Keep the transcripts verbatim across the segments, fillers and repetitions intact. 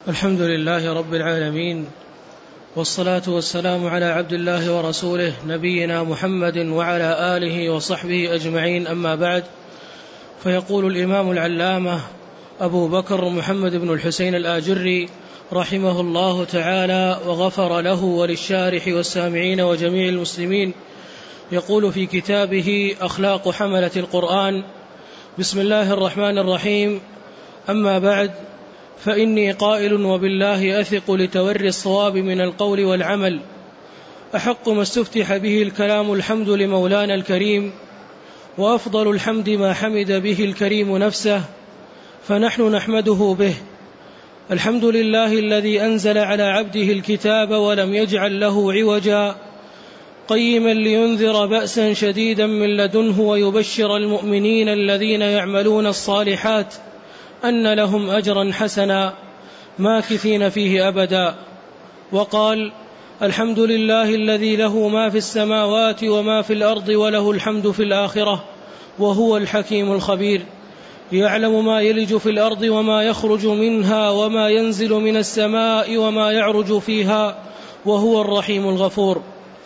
الحمد لله رب العالمين، والصلاة والسلام على عبد الله ورسوله نبينا محمد وعلى آله وصحبه أجمعين، أما بعد. فيقول الإمام العلامة أبو بكر محمد بن الحسين الآجري رحمه الله تعالى وغفر له وللشارح والسامعين وجميع المسلمين، يقول في كتابه أخلاق حملة القرآن: بسم الله الرحمن الرحيم، أما بعد، فإني قائل وبالله أثق لتوري الصواب من القول والعمل، أحق ما استفتح به الكلام الحمد لمولانا الكريم، وأفضل الحمد ما حمد به الكريم نفسه، فنحن نحمده به. الحمد لله الذي أنزل على عبده الكتاب ولم يجعل له عوجا، قيما لينذر بأسا شديدا من لدنه ويبشر المؤمنين الذين يعملون الصالحات أن لهم أجرا حسنا ماكثين فيه أبدا. وقال: الحمد لله الذي له ما في السماوات وما في الأرض وله الحمد في الآخرة وهو الحكيم الخبير، يعلم ما يلج في الأرض وما يخرج منها وما ينزل من السماء وما يعرج فيها وهو الرحيم الغفور.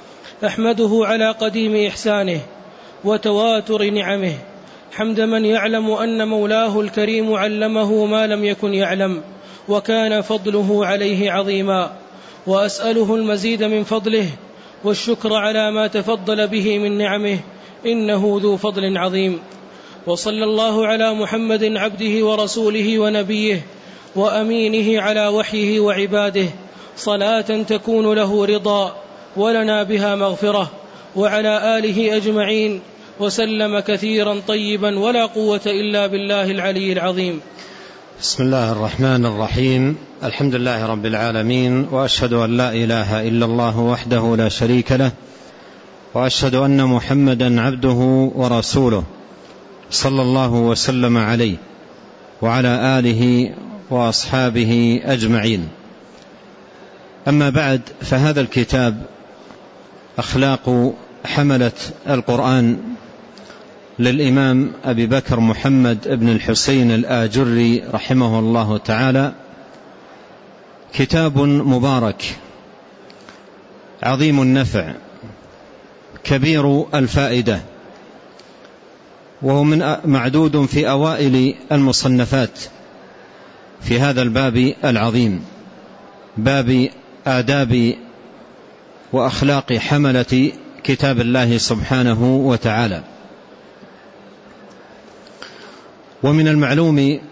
أحمده على قديم إحسانه وتواتر نعمه، حمد من يعلم أن مولاه الكريم علمه ما لم يكن يعلم، وكان فضله عليه عظيما. وأسأله المزيد من فضله والشكر على ما تفضل به من نعمه، إنه ذو فضل عظيم. وصلى الله على محمد عبده ورسوله ونبيه وأمينه على وحيه وعباده، صلاة تكون له رضا ولنا بها مغفرة، وعلى آله أجمعين، وسلم كثيرا طيبا، ولا قوة إلا بالله العلي العظيم. بسم الله الرحمن الرحيم. الحمد لله رب العالمين، وأشهد أن لا إله إلا الله وحده لا شريك له، وأشهد أن محمدا عبده ورسوله، صلى الله وسلم عليه وعلى آله وأصحابه أجمعين. أما بعد، فهذا الكتاب أخلاق حملة القرآن للإمام أبي بكر محمد بن الحسين الآجري رحمه الله تعالى كتاب مبارك عظيم النفع كبير الفائدة، وهو من معدود في أوائل المصنفات في هذا الباب العظيم، باب آداب وأخلاق حملة كتاب الله سبحانه وتعالى. ومن المعلوم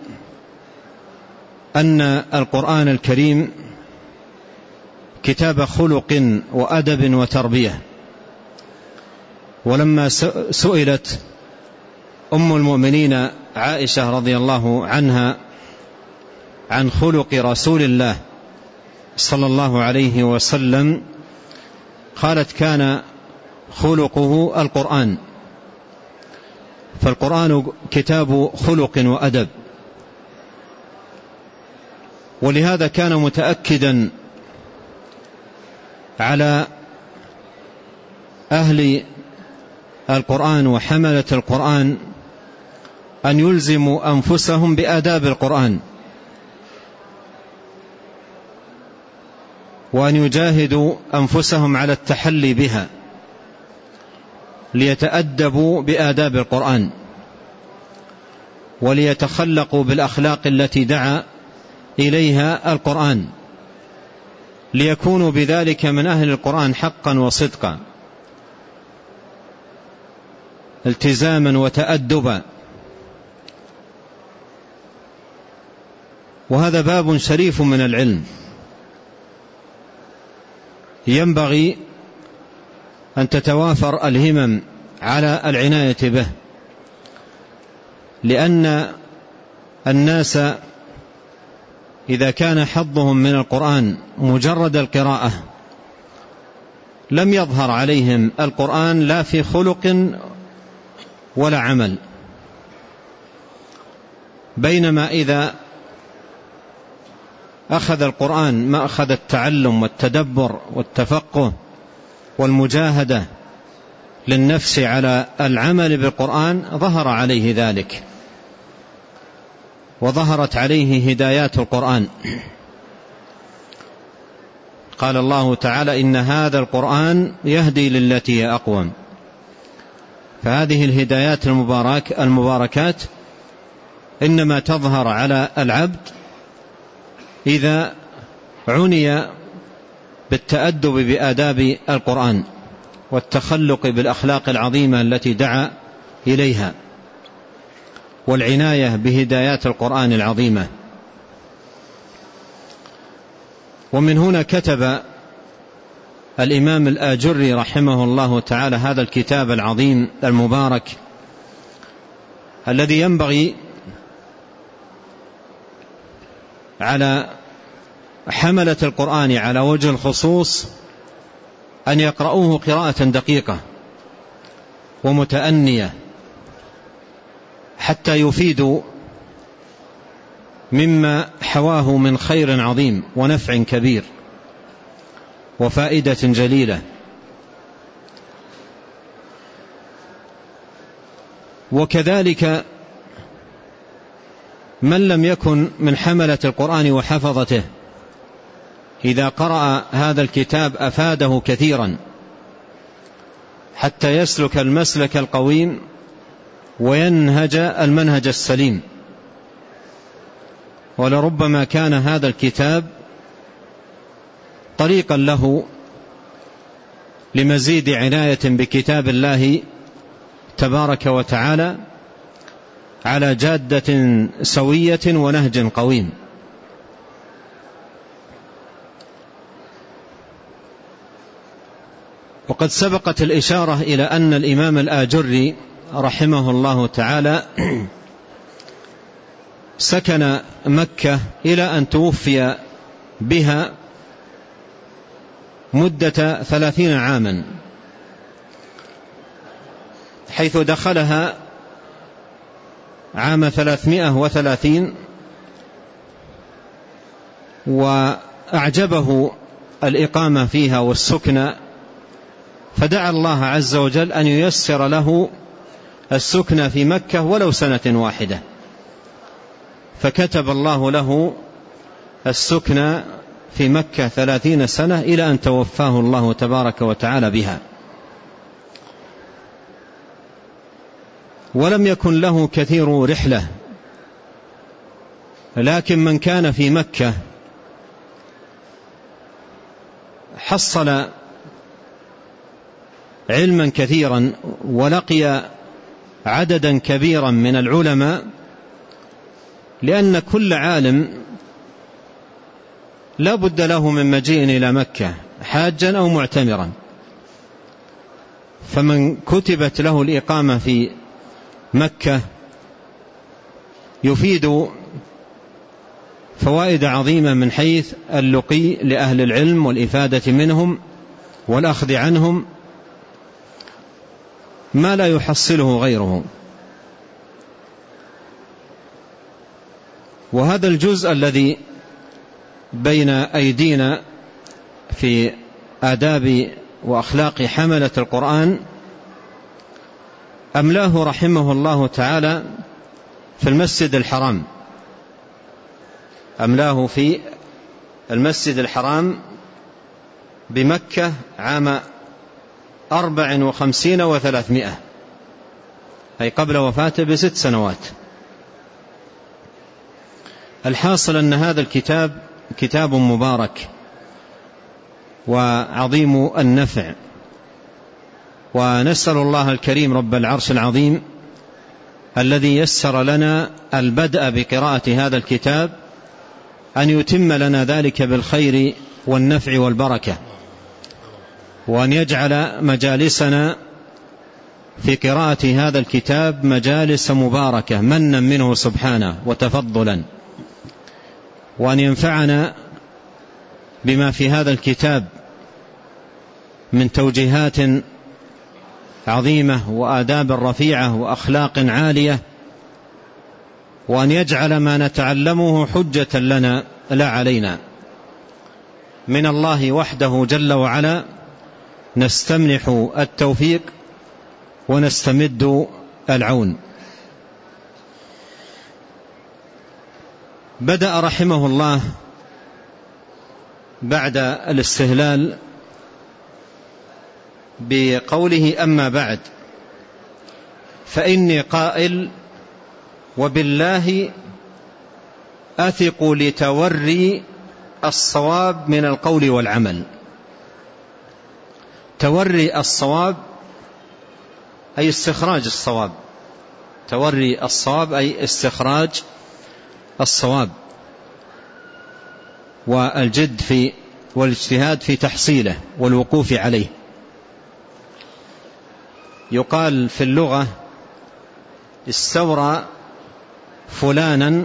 أن القرآن الكريم كتاب خلق وأدب وتربية. ولما سئلت أم المؤمنين عائشة رضي الله عنها عن خلق رسول الله صلى الله عليه وسلم، قالت: كان خلقه القرآن. فالقرآن كتاب خلق وأدب، ولهذا كان متأكدا على أهل القرآن وحملة القرآن أن يلزموا أنفسهم بآداب القرآن، وأن يجاهدوا أنفسهم على التحلي بها ليتأدبوا بآداب القرآن، وليتخلقوا بالأخلاق التي دعا إليها القرآن، ليكونوا بذلك من أهل القرآن حقا وصدقا، التزاما وتأدبا. وهذا باب شريف من العلم، ينبغي أن تتوافر الهمم على العناية به، لأن الناس إذا كان حظهم من القرآن مجرد القراءة لم يظهر عليهم القرآن لا في خلق ولا عمل، بينما إذا أخذ القرآن ما أخذ التعلم والتدبر والتفقه والمجاهدة للنفس على العمل بالقرآن، ظهر عليه ذلك، وظهرت عليه هدايات القرآن. قال الله تعالى إن هذا القرآن يهدي للتي هي أقوم. فهذه الهدايات المبارك المباركات إنما تظهر على العبد إذا عني بالتأدب بآداب القرآن والتخلق بالأخلاق العظيمة التي دعا إليها والعناية بهدايات القرآن العظيمة. ومن هنا كتب الإمام الآجري رحمه الله تعالى هذا الكتاب العظيم المبارك الذي ينبغي على حملة القرآن على وجه الخصوص أن يقرؤوه قراءة دقيقة ومتأنية حتى يفيدوا مما حواه من خير عظيم ونفع كبير وفائدة جليلة. وكذلك من لم يكن من حملة القرآن وحفظته إذا قرأ هذا الكتاب أفاده كثيرا حتى يسلك المسلك القويم وينهج المنهج السليم. ولربما كان هذا الكتاب طريقا له لمزيد عناية بكتاب الله تبارك وتعالى على جادة سوية ونهج قويم. وقد سبقت الإشارة إلى أن الإمام الآجري رحمه الله تعالى سكن مكة إلى أن توفي بها مدة ثلاثين عاما، حيث دخلها عام ثلاثمائة وثلاثين، وأعجبه الإقامة فيها والسكن، فدعا الله عز وجل أن ييسر له السكن في مكة ولو سنة واحدة، فكتب الله له السكن في مكة ثلاثين سنة إلى أن توفاه الله تبارك وتعالى بها. ولم يكن له كثير رحلة، لكن من كان في مكة حصل علما كثيرا ولقي عددا كبيرا من العلماء، لأن كل عالم لا بد له من مجيء إلى مكة حاجا أو معتمرا، فمن كتبت له الإقامة في مكة يفيد فوائد عظيمة من حيث اللقي لأهل العلم والإفادة منهم والأخذ عنهم ما لا يحصله غيره. وهذا الجزء الذي بين أيدينا في آداب وأخلاق حملة القرآن أملاه رحمه الله تعالى في المسجد الحرام، أملاه في المسجد الحرام بمكة عام أربع وخمسين وثلاثمائة، أي قبل وفاته بست سنوات. الحاصل أن هذا الكتاب كتاب مبارك وعظيم النفع، ونسأل الله الكريم رب العرش العظيم الذي يسر لنا البدء بقراءة هذا الكتاب أن يتم لنا ذلك بالخير والنفع والبركة، وأن يجعل مجالسنا في قراءة هذا الكتاب مجالس مباركة منا منه سبحانه وتفضلا، وأن ينفعنا بما في هذا الكتاب من توجيهات عظيمة وآداب رفيعة وأخلاق عالية، وأن يجعل ما نتعلمه حجة لنا لا علينا. من الله وحده جل وعلا نستمنح التوفيق ونستمد العون. بدأ رحمه الله بعد الاستهلال بقوله أما بعد فإني قائل وبالله أثق لتوري الصواب من القول والعمل. توري الصواب أي استخراج الصواب، توري الصواب أي استخراج الصواب والجد في والاجتهاد في تحصيله والوقوف عليه. يقال في اللغة استورى فلانا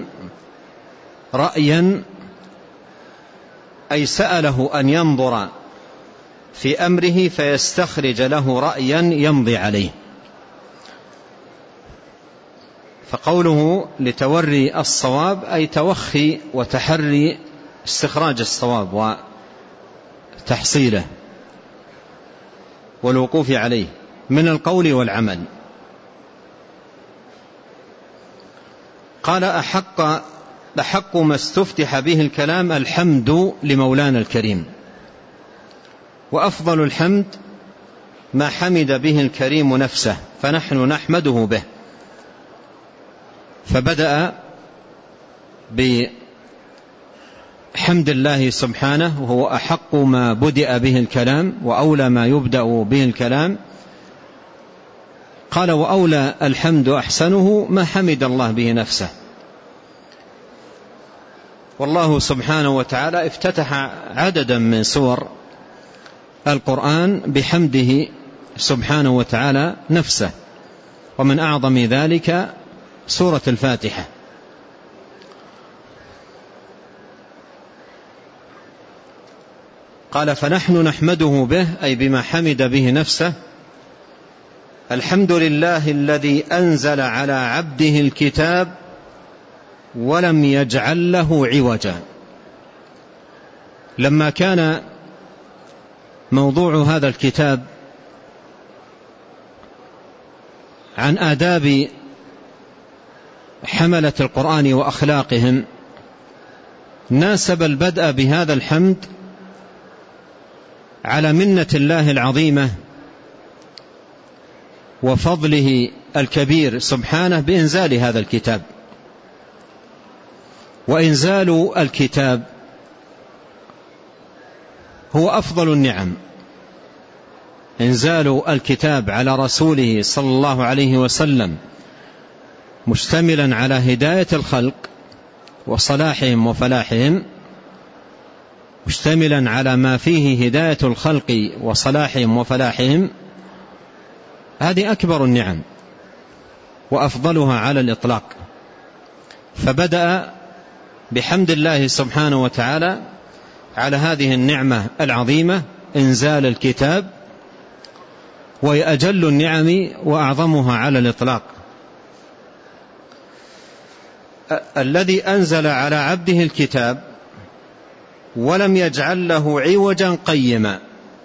رأيا أي سأله أن ينظر في أمره فيستخرج له رأيا يمضي عليه. فقوله لتوري الصواب أي توخي وتحري استخراج الصواب وتحصيله والوقوف عليه من القول والعمل. قال أحق, أحق ما استفتح به الكلام الحمد لمولانا الكريم، وأفضل الحمد ما حمد به الكريم نفسه فنحن نحمده به. فبدأ بحمد الله سبحانه وهو أحق ما بدأ به الكلام وأولى ما يبدأ به الكلام. قال وأولى الحمد أحسنه ما حمد الله به نفسه. والله سبحانه وتعالى افتتح عددا من سور القرآن بحمده سبحانه وتعالى نفسه، ومن أعظم ذلك سورة الفاتحة. قال فنحن نحمده به أي بما حمد به نفسه. الحمد لله الذي أنزل على عبده الكتاب ولم يجعل له عوجا. لما كان موضوع هذا الكتاب عن آداب حملة القرآن وأخلاقهم، ناسب البدء بهذا الحمد على منة الله العظيمة وفضله الكبير سبحانه بإنزال هذا الكتاب. وإنزال الكتاب هو أفضل النعم. إنزال الكتاب على رسوله صلى الله عليه وسلم مشتملا على هداية الخلق وصلاحهم وفلاحهم، مشتملا على ما فيه هداية الخلق وصلاحهم وفلاحهم، هذه أكبر النعم وأفضلها على الإطلاق. فبدأ بحمد الله سبحانه وتعالى على هذه النعمة العظيمة إنزال الكتاب، وهي أجل النعم وأعظمها على الإطلاق. الذي أنزل على عبده الكتاب ولم يجعل له عوجا قيما.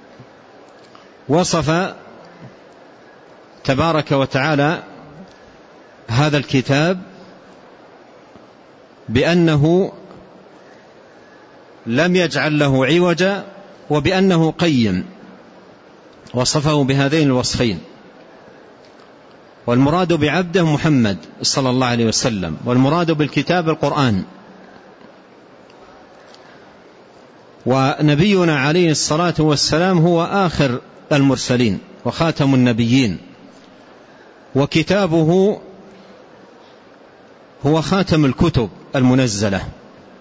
وصف تبارك وتعالى هذا الكتاب بأنه لم يجعل له عوجا وبأنه قيم، وصفه بهذين الوصفين. والمراد بعبده محمد صلى الله عليه وسلم، والمراد بالكتاب القرآن. ونبينا عليه الصلاة والسلام هو آخر المرسلين وخاتم النبيين، وكتابه هو خاتم الكتب المنزلة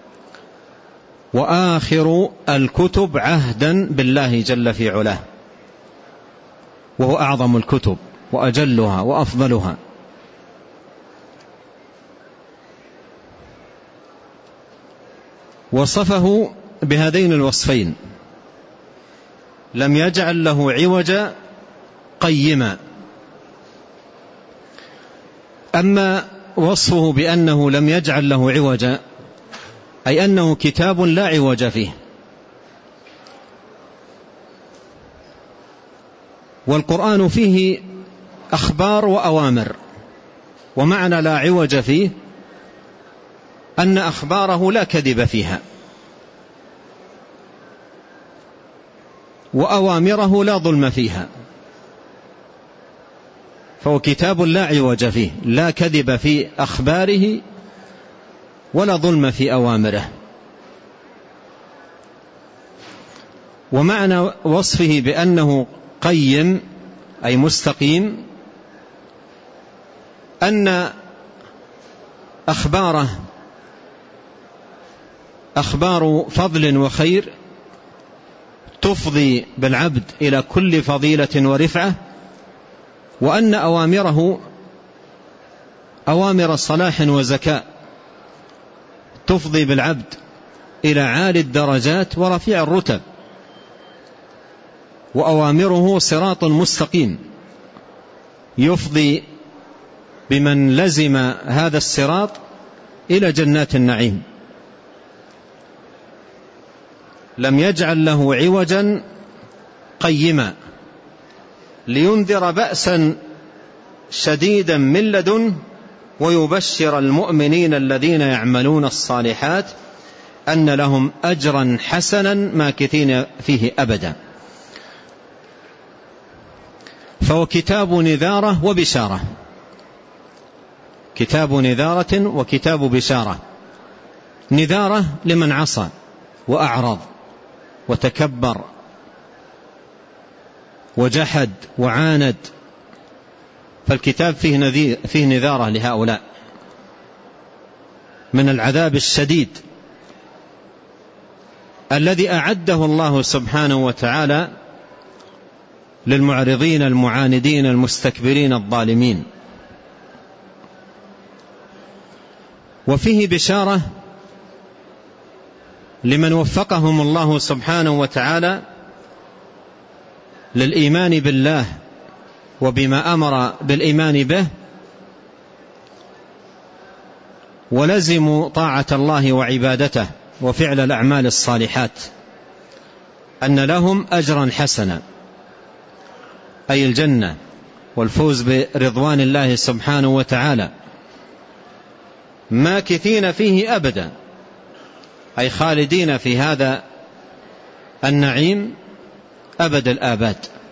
وآخر الكتب عهدا بالله جل في علاه، وهو أعظم الكتب وأجلها وأفضلها. وصفه بهذين الوصفين: لم يجعل له عوجا قيما. أما وصفه بأنه لم يجعل له عوجا أي أنه كتاب لا عوج فيه. والقرآن فيه أخبار وأوامر، ومعنى لا عوج فيه أن أخباره لا كذب فيها، وأوامره لا ظلم فيها، فهو كتاب لا عوج فيه، لا كذب في أخباره ولا ظلم في أوامره. ومعنى وصفه بأنه قيم أي مستقيم أن أخباره أخبار فضل وخير تفضي بالعبد إلى كل فضيلة ورفعة، وأن أوامره أوامر صلاح وزكاء تفضي بالعبد إلى عالي الدرجات ورفيع الرتب، وأوامره صراط مستقيم يفضي بمن لزم هذا الصراط إلى جنات النعيم، لم يجعل له عوجا قيما لينذر بأسا شديدا من لدنه ويبشر المؤمنين الذين يعملون الصالحات أن لهم أجرا حسنا ماكثين فيه أبدا. فهو كتاب نذارة وبشارة، كتاب نذارة وكتاب بشارة. نذارة لمن عصى وأعرض وتكبر وجحد وعاند، فالكتاب فيه, نذير فيه نذارة لهؤلاء من العذاب الشديد الذي أعده الله سبحانه وتعالى للمعرضين المعاندين المستكبرين الظالمين. وفيه بشارة لمن وفقهم الله سبحانه وتعالى للإيمان بالله وبما أمر بالإيمان به، ولزموا طاعة الله وعبادته وفعل الأعمال الصالحات، أن لهم أجرا حسنا أي الجنة والفوز برضوان الله سبحانه وتعالى، ماكثين فيه أبدا أي خالدين في هذا النعيم أبد الآباد.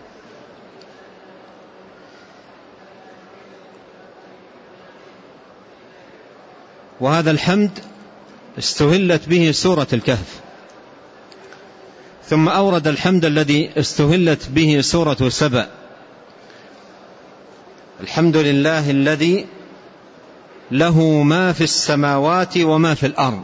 وهذا الحمد استهلت به سورة الكهف، ثم أورد الحمد الذي استهلت به سورة سبأ: الحمد لله الذي له ما في السماوات وما في الأرض.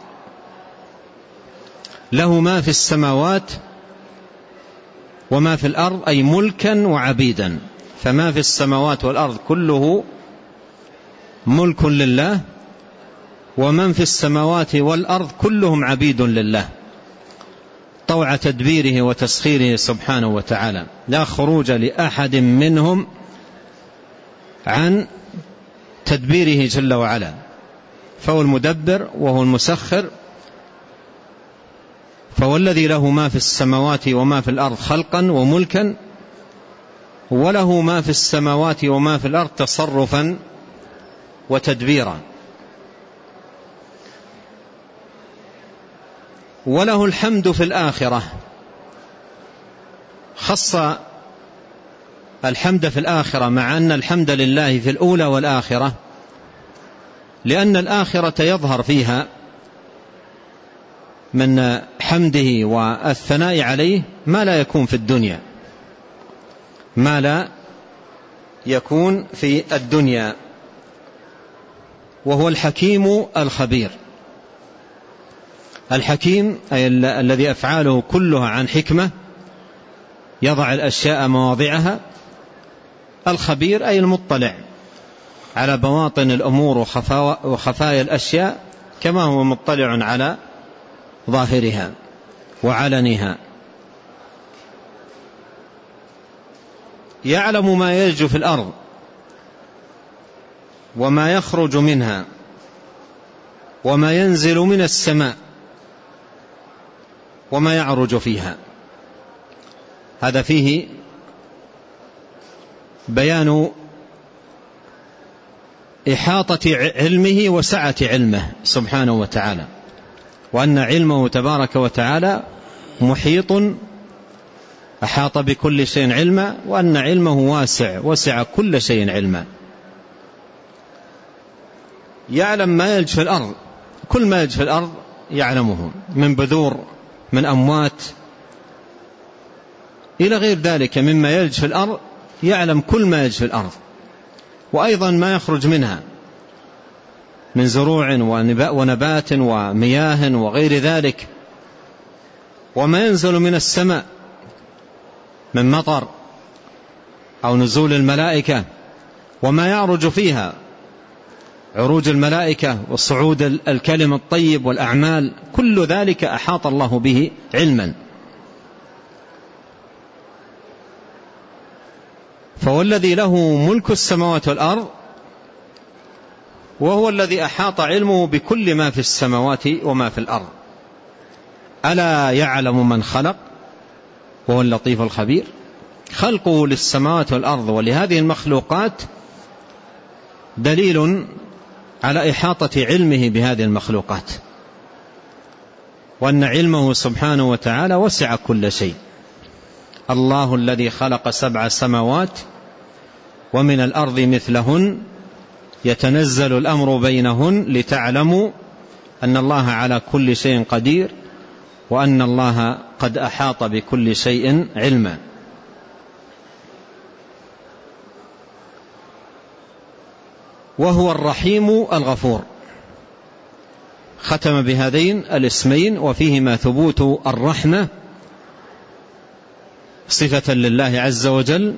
له ما في السماوات وما في الأرض أي ملكا وعبيدا، فما في السماوات والأرض كله ملك لله، ومن في السماوات والأرض كلهم عبيد لله طوع تدبيره وتسخيره سبحانه وتعالى، لا خروج لأحد منهم عن تدبيره جل وعلا، فهو المدبر وهو المسخر، فهو الذي له ما في السماوات وما في الأرض خلقا وملكا، وله ما في السماوات وما في الأرض تصرفا وتدبيرا. وله الحمد في الآخرة، خص الحمد في الآخرة مع أن الحمد لله في الأولى والآخرة، لأن الآخرة يظهر فيها من حمده والثناء عليه ما لا يكون في الدنيا، ما لا يكون في الدنيا، وهو الحكيم الخبير. الحكيم أي الذي أفعاله كلها عن حكمة يضع الأشياء مواضعها. الخبير أي المطلع على بواطن الأمور وخفايا الأشياء كما هو مطلع على ظاهرها وعلنها. يعلم ما يلج في الأرض وما يخرج منها وما ينزل من السماء وما يعرج فيها. هذا فيه بيان إحاطة علمه وسعة علمه سبحانه وتعالى، وأن علمه تبارك وتعالى محيط أحاط بكل شيء علما، وأن علمه واسع، وسع كل شيء علما. يعلم ما يلج في الأرض، كل ما يلج في الأرض يعلمه، من بذور، من أموات، إلى غير ذلك مما يلج في الأرض يعلم كل ما يلج في الأرض، وأيضا ما يخرج منها من زروع ونبات ومياه وغير ذلك، وما ينزل من السماء من مطر أو نزول الملائكة، وما يعرج فيها، عروج الملائكة والصعود الكلم الطيب والأعمال، كل ذلك أحاط الله به علما. فهو الذي له ملك السماوات والأرض، وهو الذي أحاط علمه بكل ما في السماوات وما في الأرض. ألا يعلم من خلق وهو اللطيف الخبير. خلقه للسماوات والأرض ولهذه المخلوقات دليل على إحاطة علمه بهذه المخلوقات، وأن علمه سبحانه وتعالى وسع كل شيء. الله الذي خلق سبع سماوات ومن الأرض مثلهن يتنزل الأمر بينهن لتعلموا أن الله على كل شيء قدير، وأن الله قد أحاط بكل شيء علما. وهو الرحيم الغفور. ختم بهذين الاسمين وفيهما ثبوت الرحمة صفة لله عز وجل،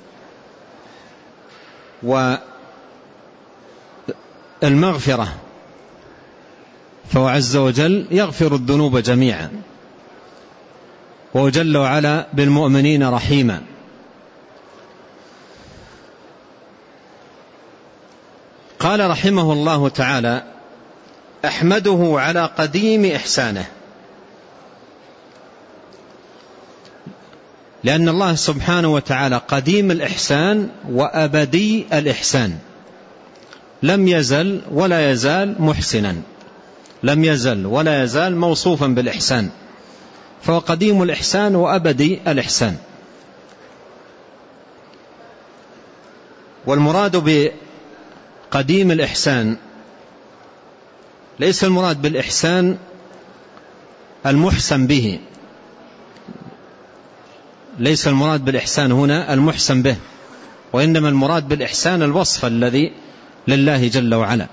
والمغفرة، فهو عز وجل يغفر الذنوب جميعا، وهو جل وعلا بالمؤمنين رحيما. قال رحمه الله تعالى: أحمده على قديم إحسانه، لأن الله سبحانه وتعالى قديم الإحسان وأبدي الإحسان، لم يزل ولا يزال محسنا، لم يزل ولا يزال موصوفا بالإحسان، فهو قديم الإحسان وأبدي الإحسان. والمراد بقديم الإحسان ليس المراد بالإحسان المحسن به، ليس المراد بالإحسان هنا المحسن به، وإنما المراد بالإحسان الوصف الذي لله جل وعلا.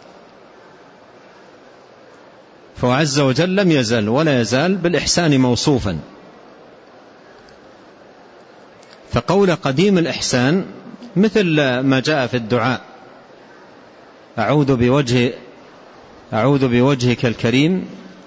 فهو عز وجل لم يزل ولا يزال بالإحسان موصوفا. فقول قديم الإحسان مثل ما جاء في الدعاء: أعوذ بوجه أعوذ بوجهك الكريم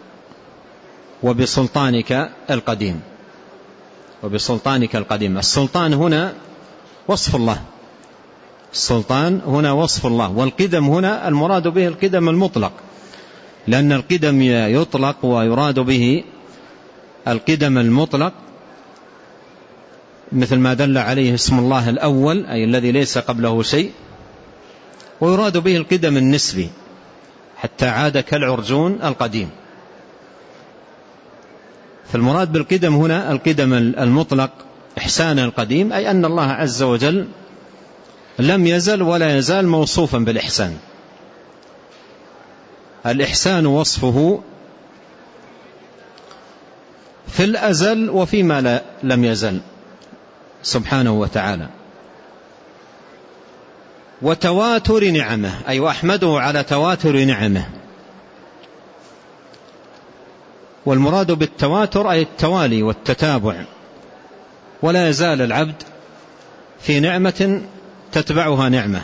وبسلطانك القديم، وبسلطانك القديم. السلطان هنا وصف الله، السلطان هنا وصف الله، والقدم هنا المراد به القدم المطلق، لأن القدم يطلق ويراد به القدم المطلق، مثل ما دل عليه اسم الله الأول أي الذي ليس قبله شيء، ويراد به القدم النسبي حتى عاد كالعرجون القديم. فالمراد بالقدم هنا القدم المطلق إحسان القديم، أي أن الله عز وجل لم يزل ولا يزال موصوفا بالإحسان. الإحسان وصفه في الأزل وفيما لا لم يزل سبحانه وتعالى. وتواتر نعمه، أي وأحمده على تواتر نعمه. والمراد بالتواتر أي التوالي والتتابع، ولا يزال العبد في نعمة تتبعها نعمة،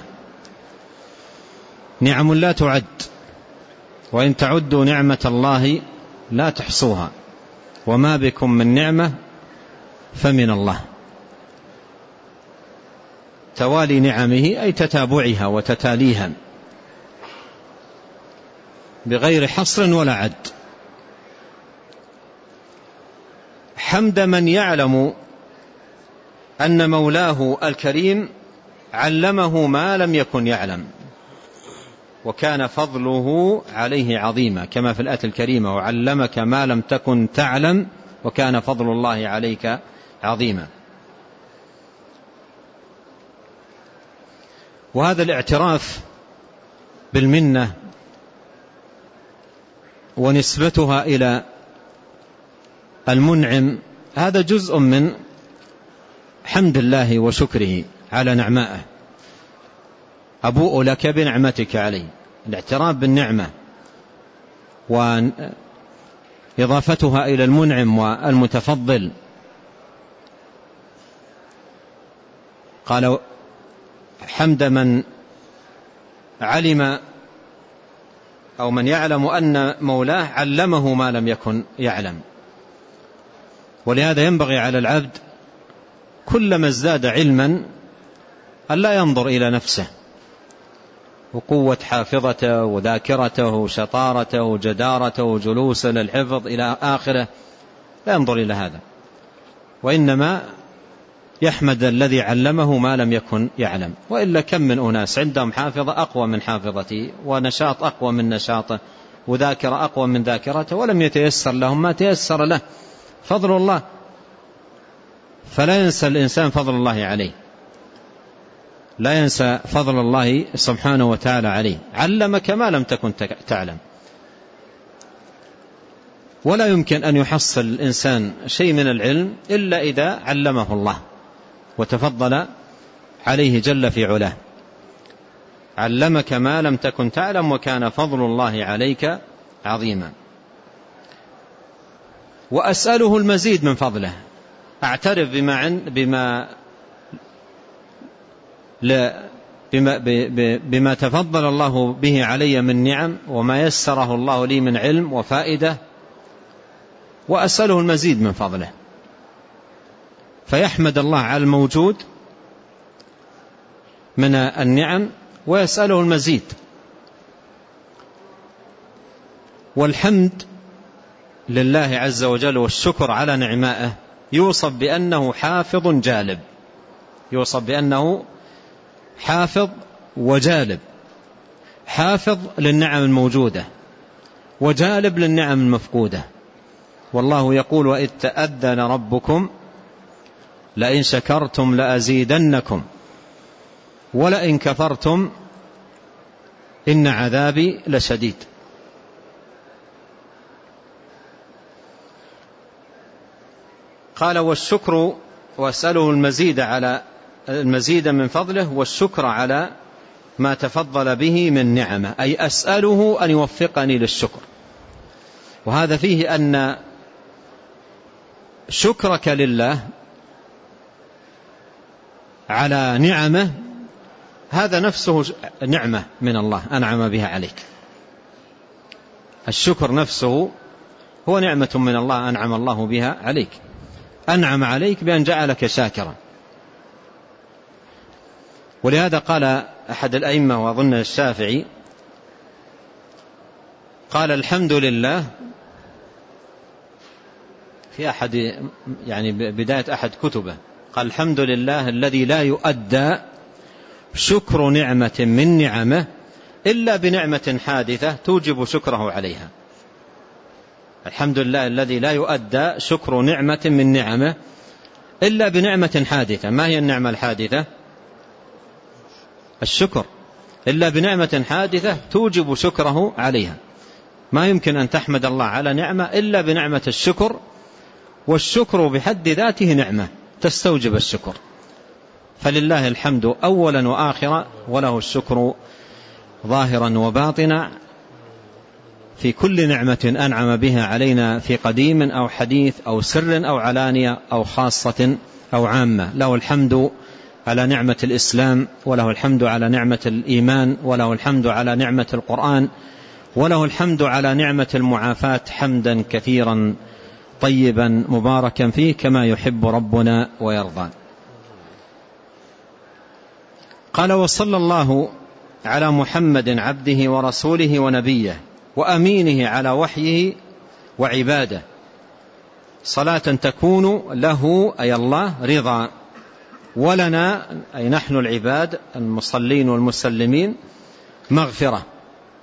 نعم لا تعد، وإن تعدوا نعمة الله لا تحصوها، وما بكم من نعمة فمن الله. توالي نعمه أي تتابعها وتتاليها بغير حصر ولا عد. حمد من يعلم أن مولاه الكريم علمه ما لم يكن يعلم، وكان فضله عليه عظيما، كما في الآية الكريمة: وعلمك ما لم تكن تعلم وكان فضل الله عليك عظيما. وهذا الاعتراف بالمنة ونسبتها إلى المنعم هذا جزء من حمد الله وشكره على نعمائه. أبوء لك بنعمتك علي، الاعتراف بالنعمة وإضافتها إلى المنعم والمتفضل. قال حمد من علم أو من يعلم أن مولاه علمه ما لم يكن يعلم. ولهذا ينبغي على العبد كلما ازداد علما أن لا ينظر إلى نفسه وقوة حافظته وذاكرته وشطارته وجدارته وجلوسه للحفظ إلى آخره، لا ينظر إلى هذا، وإنما يحمد الذي علمه ما لم يكن يعلم. وإلا كم من أناس عندهم حافظة أقوى من حافظته ونشاط أقوى من نشاطه وذاكرة أقوى من ذاكرته ولم يتيسر لهم ما تيسر له، فضل الله. فلا ينسى الإنسان فضل الله عليه، لا ينسى فضل الله سبحانه وتعالى عليه. علمك ما لم تكن تعلم. ولا يمكن أن يحصل الإنسان شيء من العلم إلا إذا علمه الله وتفضل عليه جل في علاه. علمك ما لم تكن تعلم وكان فضل الله عليك عظيما. وأسأله المزيد من فضله، أعترف بما عند بما بما, بما تفضل الله به علي من نعم وما يسره الله لي من علم وفائدة، وأسأله المزيد من فضله. فيحمد الله على الموجود من النعم ويسأله المزيد. والحمد لله عز وجل والشكر على نعمائه يوصف بأنه حافظ جالب، يوصف بأنه حافظ وجالب، حافظ للنعم الموجودة وجالب للنعم المفقودة. والله يقول وإذ تأذن ربكم لئن شكرتم لأزيدنكم ولئن كفرتم إن عذابي لشديد. قال والشكر وأسأله المزيد على المزيد من فضله والشكر على ما تفضل به من نعمه، أي أسأله أن يوفقني للشكر. وهذا فيه أن شكرك لله على نعمه هذا نفسه نعمة من الله أنعم بها عليك. الشكر نفسه هو نعمة من الله أنعم الله بها عليك، أنعم عليك بأن جعلك شاكرا. ولهذا قال أحد الأئمة وأظن الشافعي قال الحمد لله في أحد يعني بداية أحد كتبه، قال الحمد لله الذي لا يؤدى شكر نعمة من نعمه إلا بنعمة حادثة توجب شكره عليها. الحمد لله الذي لا يؤدى شكر نعمة من نعمه إلا بنعمة حادثة. ما هي النعمة الحادثة؟ الشكر. إلا بنعمة حادثة توجب شكره عليها. ما يمكن أن تحمد الله على نعمة إلا بنعمة الشكر، والشكر بحد ذاته نعمة تستوجب الشكر. فلله الحمد أولا وآخرا وله الشكر ظاهرا وباطنا في كل نعمة أنعم بها علينا في قديم أو حديث أو سر أو علانية أو خاصة أو عامة. له الحمد على نعمة الإسلام، وله الحمد على نعمة الإيمان، وله الحمد على نعمة القرآن، وله الحمد على نعمة المعافاة حمدا كثيرا طيبا مباركا فيه كما يحب ربنا ويرضى. قال وصلى الله على محمد عبده ورسوله ونبيه وأمينه على وحيه وعباده صلاة تكون له أي الله رضا، ولنا أي نحن العباد المصلين والمسلمين مغفرة،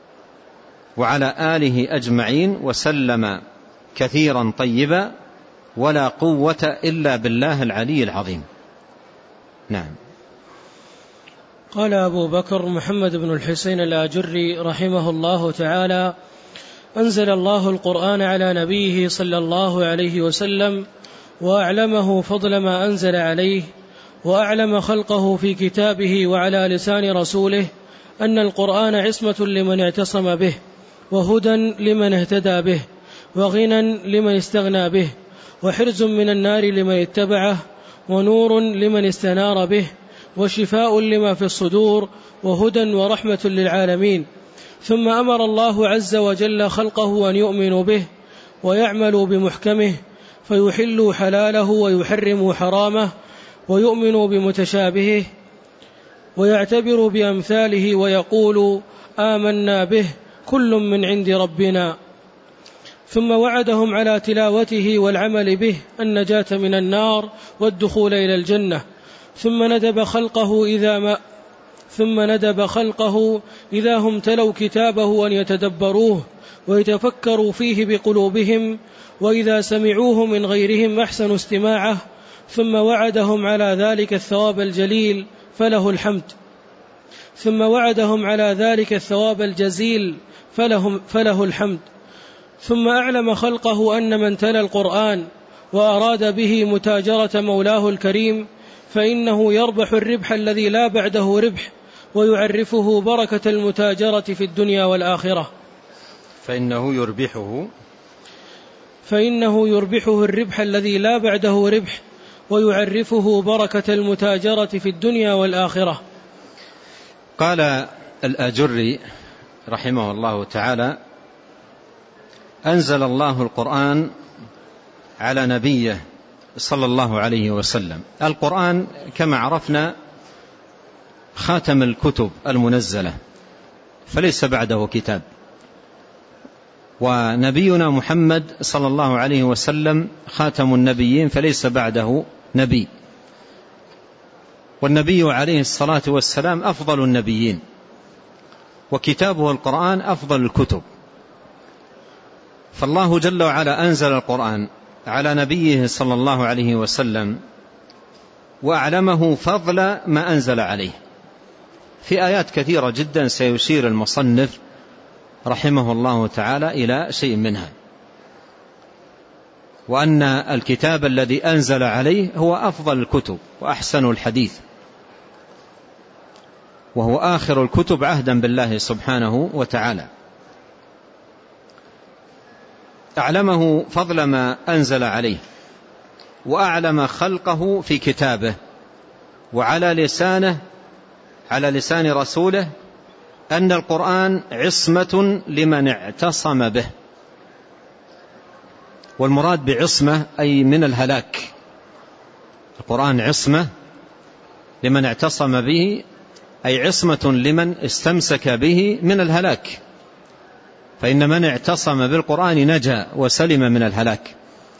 وعلى آله أجمعين وسلم كثيرا طيبا ولا قوة إلا بالله العلي العظيم. نعم. قال أبو بكر محمد بن الحسين الآجري رحمه الله تعالى: أنزل الله القرآن على نبيه صلى الله عليه وسلم وأعلمه فضل ما أنزل عليه، وأعلم خلقه في كتابه وعلى لسان رسوله أن القرآن عصمة لمن اعتصم به، وهدى لمن اهتدى به، وغنى لمن استغنى به، وحرز من النار لمن اتبعه، ونور لمن استنار به، وشفاء لما في الصدور، وهدى ورحمة للعالمين. ثم أمر الله عز وجل خلقه أن يؤمنوا به ويعملوا بمحكمه، فيحلوا حلاله ويحرموا حرامه، ويؤمنوا بمتشابهه، ويعتبروا بأمثاله، ويقولوا آمنا به كل من عند ربنا. ثم وعدهم على تلاوته والعمل به النجاة من النار والدخول إلى الجنة. ثم ندب خلقه إذا ما ثم ندب خلقه إذا هم تلوا كتابه أن يتدبروه ويتفكروا فيه بقلوبهم، وإذا سمعوه من غيرهم أحسنوا استماعه. ثم وعدهم على ذلك الثواب الجليل فله الحمد ثم وعدهم على ذلك الثواب الجزيل فلهم فله الحمد. ثم أعلم خلقه أن من تلا القرآن وأراد به متاجرة مولاه الكريم فإنه يربح الربح الذي لا بعده ربح، ويعرفه بركة المتاجرة في الدنيا والآخرة. فإنه يربحه فإنه يربحه الربح الذي لا بعده ربح، ويعرفه بركة المتاجرة في الدنيا والآخرة. قال الآجري رحمه الله تعالى: أنزل الله القرآن على نبيه صلى الله عليه وسلم. القرآن كما عرفنا خاتم الكتب المنزلة، فليس بعده كتاب، ونبينا محمد صلى الله عليه وسلم خاتم النبيين، فليس بعده نبي، والنبي عليه الصلاة والسلام أفضل النبيين، وكتابه القرآن أفضل الكتب. فالله جل وعلا أنزل القرآن على نبيه صلى الله عليه وسلم وأعلمه فضل ما أنزل عليه في آيات كثيرة جدا سيشير المصنف رحمه الله تعالى إلى شيء منها، وأن الكتاب الذي أنزل عليه هو أفضل الكتب وأحسن الحديث، وهو آخر الكتب عهدا بالله سبحانه وتعالى. أعلمه فضل ما أنزل عليه، وأعلم خلقه في كتابه وعلى لسانه على لسان رسوله أن القرآن عصمة لمن اعتصم به. والمراد بعصمة أي من الهلاك. القرآن عصمة لمن اعتصم به، أي عصمة لمن استمسك به من الهلاك، فإن من اعتصم بالقرآن نجا وسلم من الهلاك.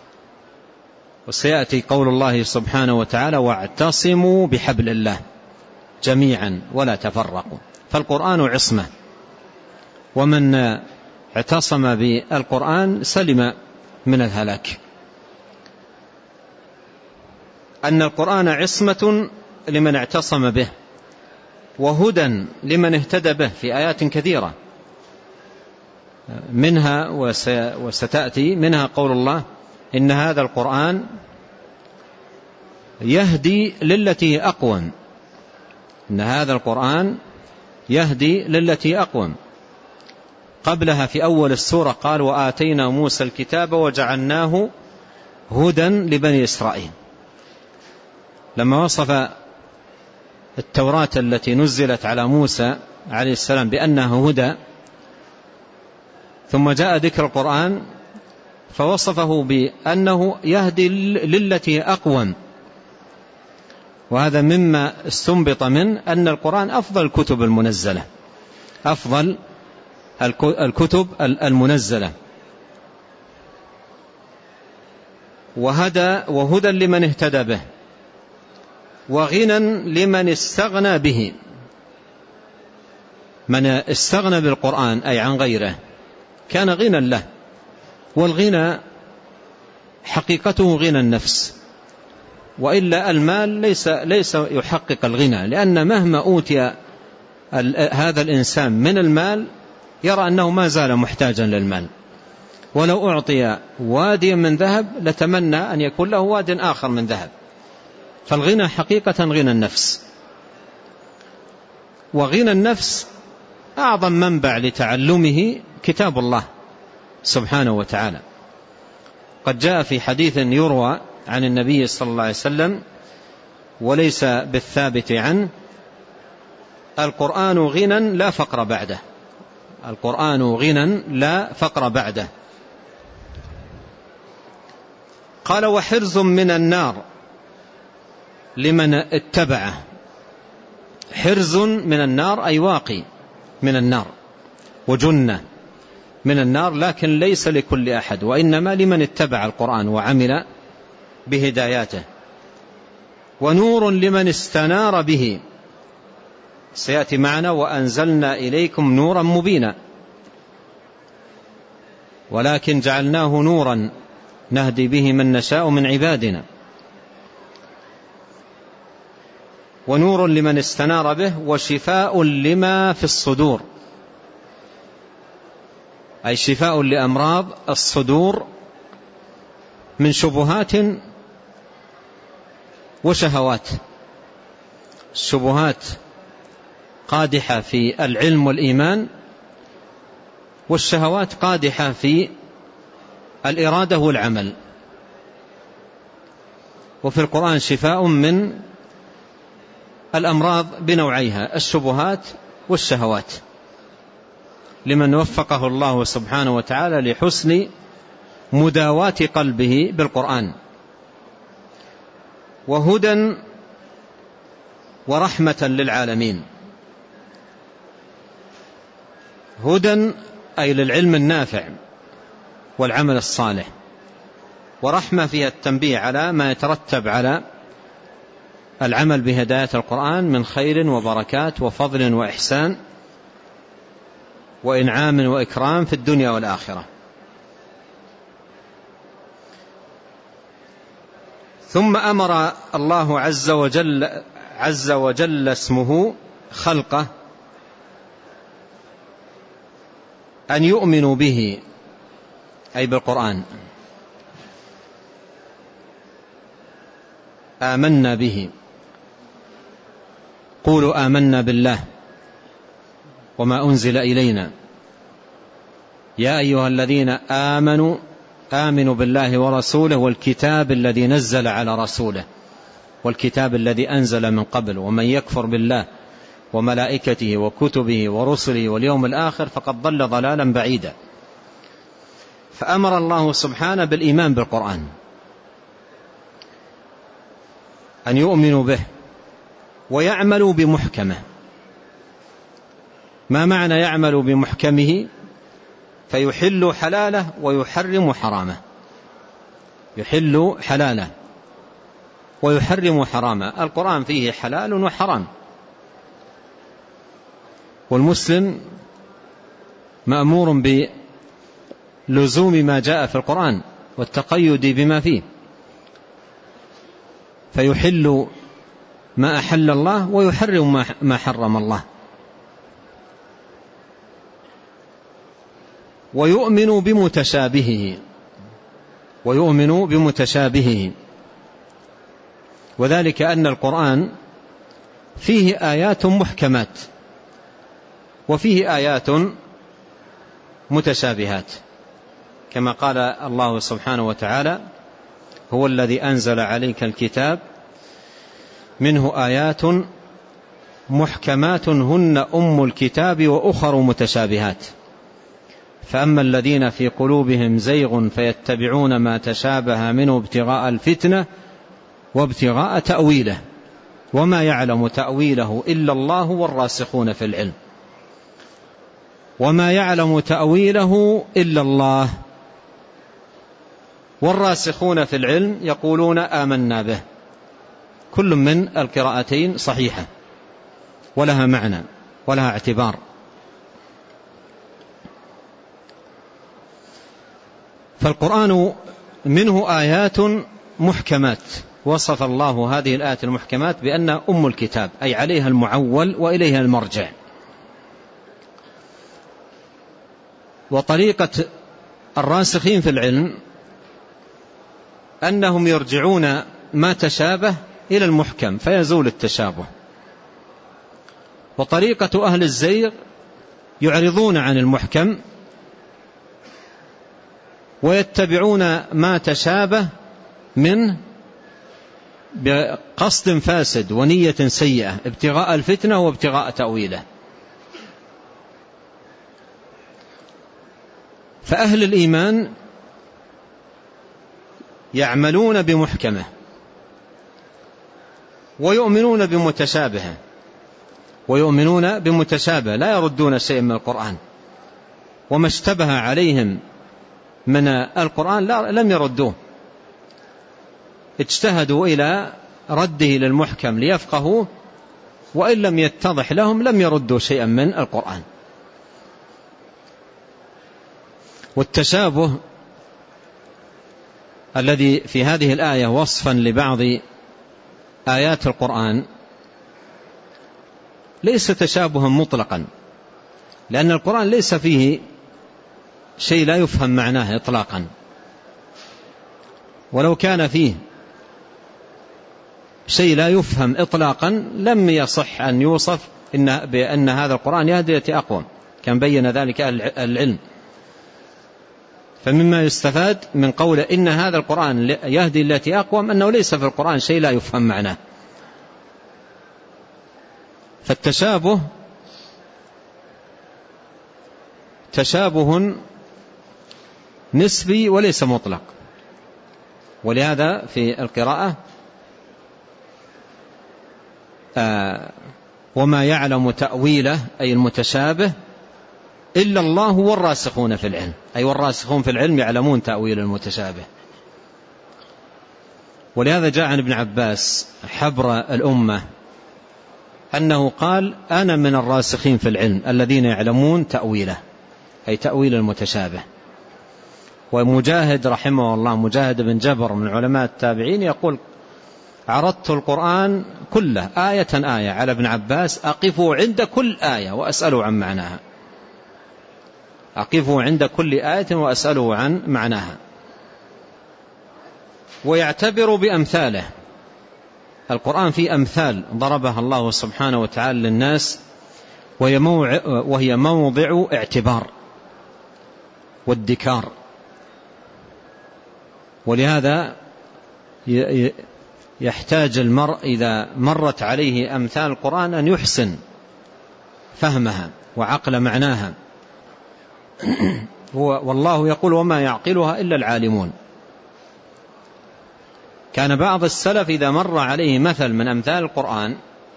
وسيأتي قول الله سبحانه وتعالى: واعتصموا بحبل الله جميعا ولا تفرقوا. فالقرآن عصمة، ومن اعتصم بالقرآن سلم من الهلاك. أن القرآن عصمة لمن اعتصم به، وهدى لمن اهتدى به في آيات كثيرة، منها وستأتي منها قول الله: إن هذا القرآن يهدي للتي أقوم. إن هذا القرآن يهدي للتي أقوم. قبلها في أول السورة قال: وآتينا موسى الكتاب وجعلناه هدى لبني إسرائيل. لما وصف التوراة التي نزلت على موسى عليه السلام بأنها هدى، ثم جاء ذكر القرآن فوصفه بأنه يهدي للتي أقوم. وهذا مما استنبط من أن القرآن أفضل الكتب المنزلة، أفضل الكتب المنزلة. وهدى وهدى لمن اهتدى به، وغنى لمن استغنى به. من استغنى بالقرآن أي عن غيره كان غنى له، والغنى حقيقته غنى النفس، وإلا المال ليس, ليس يحقق الغنى، لأن مهما أوتي هذا الإنسان من المال يرى أنه ما زال محتاجا للمال، ولو أعطي واديا من ذهب لتمنى أن يكون له واد آخر من ذهب. فالغنى حقيقة غنى النفس، وغنى النفس أعظم منبع لتعلمه كتاب الله سبحانه وتعالى. قد جاء في حديث يروى عن النبي صلى الله عليه وسلم وليس بالثابت عنه: القرآن غنى لا فقر بعده، القرآن غنى لا فقر بعده. قال: وحرز من النار لمن اتبعه. حرز من النار أي واقي من النار، وجنة من النار، لكن ليس لكل أحد، وإنما لمن اتبع القرآن وعمل بهداياته. ونور لمن استنار به، سيأتي معنا: وأنزلنا إليكم نورا مبينا، ولكن جعلناه نورا نهدي به من نشاء من عبادنا. ونور لمن استنار به، وشفاء لما في الصدور، أي شفاء لأمراض الصدور من شبهات وشهوات. الشبهات قادحة في العلم والإيمان، والشهوات قادحة في الإرادة والعمل. وفي القرآن شفاء من الأمراض بنوعيها: الشبهات والشهوات، لمن وفقه الله سبحانه وتعالى لحسن مداواة قلبه بالقرآن. وهدى ورحمة للعالمين. هدى أي للعلم النافع والعمل الصالح، ورحمة فيها التنبيه على ما يترتب على العمل بهداية القرآن من خير وبركات وفضل وإحسان وإنعام وإكرام في الدنيا والآخرة. ثم أمر الله عز وجل عز وجل اسمه خلقه أن يؤمنوا به، أي بالقرآن. آمنا به، قولوا آمنا بالله وما أنزل إلينا يا أيها الذين آمنوا آمنوا بالله ورسوله والكتاب الذي نزل على رسوله والكتاب الذي أنزل من قبل، ومن يكفر بالله وملائكته وكتبه ورسله واليوم الآخر فقد ضل ضلالا بعيدا. فأمر الله سبحانه بالإيمان بالقرآن، أن يؤمنوا به ويعملوا بمحكمه. ما معنى يعملوا بمحكمه؟ فيحل حلاله ويحرم حرامه، يحل حلاله ويحرم حرامه. القرآن فيه حلال وحرام، والمسلم مأمور بلزوم ما جاء في القرآن والتقيد بما فيه، فيحل ما أحل الله ويحرم ما حرم الله. ويؤمن بمتشابهه ويؤمن بمتشابهه وذلك أن القرآن فيه آيات محكمات وفيه آيات متشابهات، كما قال الله سبحانه وتعالى: هو الذي أنزل عليك الكتاب منه آيات محكمات هن أم الكتاب وأخر متشابهات، فأما الذين في قلوبهم زيغ فيتبعون ما تشابه منه ابتغاء الفتنة وابتغاء تأويله وما يعلم تأويله إلا الله والراسخون في العلم. وما يعلم تأويله إلا الله والراسخون في العلم يقولون آمنا به. كل من القراءتين صحيحة ولها معنى ولها اعتبار. فالقرآن منه آيات محكمات، وصف الله هذه الآيات المحكمات بأن أم الكتاب، أي عليها المعول وإليها المرجع. وطريقة الراسخين في العلم أنهم يرجعون ما تشابه إلى المحكم فيزول التشابه، وطريقة أهل الزيغ يعرضون عن المحكم ويتبعون ما تشابه منه بقصد فاسد ونية سيئة، ابتغاء الفتنة وابتغاء تأويله. فأهل الإيمان يعملون بمحكمه ويؤمنون بمتشابهه، ويؤمنون بمتشابه لا يردون شيئا من القرآن، وما اشتبه عليهم من القرآن لم يردوه، اجتهدوا إلى رده للمحكم ليفقهوه، وإن لم يتضح لهم لم يردوا شيئا من القرآن. والتشابه الذي في هذه الآية وصفا لبعض آيات القرآن ليس تشابها مطلقا، لأن القرآن ليس فيه شيء لا يفهم معناه إطلاقا، ولو كان فيه شيء لا يفهم إطلاقا لم يصح أن يوصف إن بأن هذا القرآن يهدي التي أقوم، كان بين ذلك العلم. فمما يستفاد من قوله إن هذا القرآن يهدي التي أقوم أنه ليس في القرآن شيء لا يفهم معناه. فالتشابه تشابه نسبي وليس مطلق، ولهذا في القراءة آه وما يعلم تأويله أي المتشابه إلا الله والراسخون في العلم، أي والراسخون في العلم يعلمون تأويل المتشابه. ولهذا جاء عن ابن عباس حبر الأمة أنه قال أنا من الراسخين في العلم الذين يعلمون تأويله، أي تأويل المتشابه. ومجاهد رحمه الله، مجاهد بن جبر من علماء التابعين، يقول عرضت القرآن كله آية آية على ابن عباس أقفوا عند كل آية وأسأله عن معناها، أقفوا عند كل آية وأسأله عن معناها. ويعتبر بأمثاله، القرآن فيه أمثال ضربها الله سبحانه وتعالى للناس، وهي, موع وهي موضع اعتبار والذكار. ولهذا يحتاج المرء إذا مرت عليه أمثال القرآن أن يحسن فهمها وعقل معناها. والله يقول وما يعقلها إلا العالمون. كان بعض السلف إذا مر عليه مثل من أمثال القرآن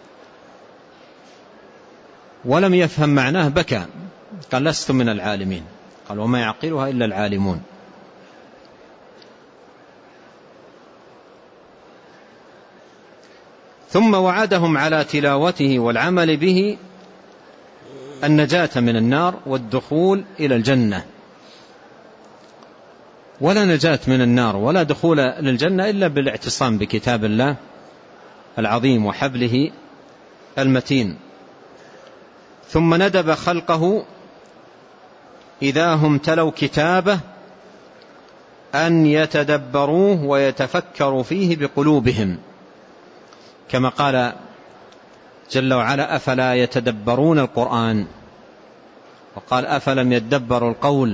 ولم يفهم معناه بكى، قال لست من العالمين، قال وما يعقلها إلا العالمون. ثم وعدهم على تلاوته والعمل به النجاة من النار والدخول إلى الجنة. ولا نجاة من النار ولا دخول للجنة إلا بالاعتصام بكتاب الله العظيم وحبله المتين. ثم ندب خلقه إذا هم تلوا كتابه أن يتدبروه ويتفكروا فيه بقلوبهم، كما قال جل وعلا أفلا يتدبرون القرآن، وقال أفلم يدبروا القول،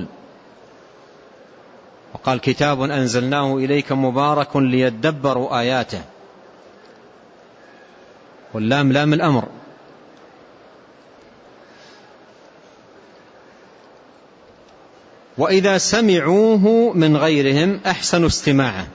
وقال كتاب أنزلناه إليك مبارك ليدبروا آياته، واللام لام الأمر. وإذا سمعوه من غيرهم أحسنوا استماعه،